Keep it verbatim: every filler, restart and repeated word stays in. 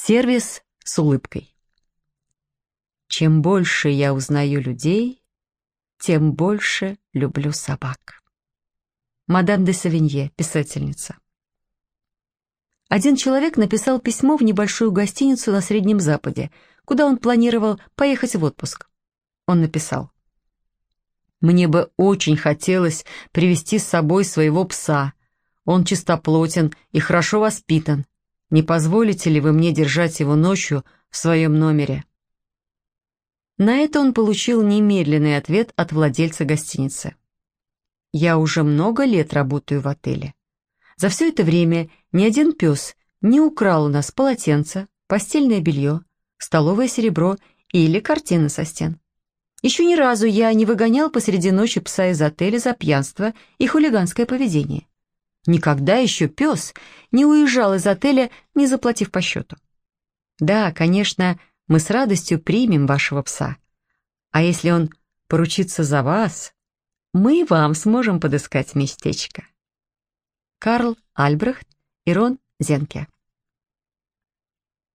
Сервис с улыбкой. Чем больше я узнаю людей, тем больше люблю собак. Мадам де Савинье, писательница. Один человек написал письмо в небольшую гостиницу на Среднем Западе, куда он планировал поехать в отпуск. Он написал: «Мне бы очень хотелось привезти с собой своего пса. Он чистоплотен и хорошо воспитан. Не позволите ли вы мне держать его ночью в своем номере?» На это он получил немедленный ответ от владельца гостиницы. «Я уже много лет работаю в отеле. За все это время ни один пес не украл у нас полотенце, постельное белье, столовое серебро или картины со стен. Еще ни разу я не выгонял посреди ночи пса из отеля за пьянство и хулиганское поведение. Никогда еще пес не уезжал из отеля, не заплатив по счету. Да, конечно, мы с радостью примем вашего пса. А если он поручится за вас, мы и вам сможем подыскать местечко». Карл Альбрехт и Рон Зенке.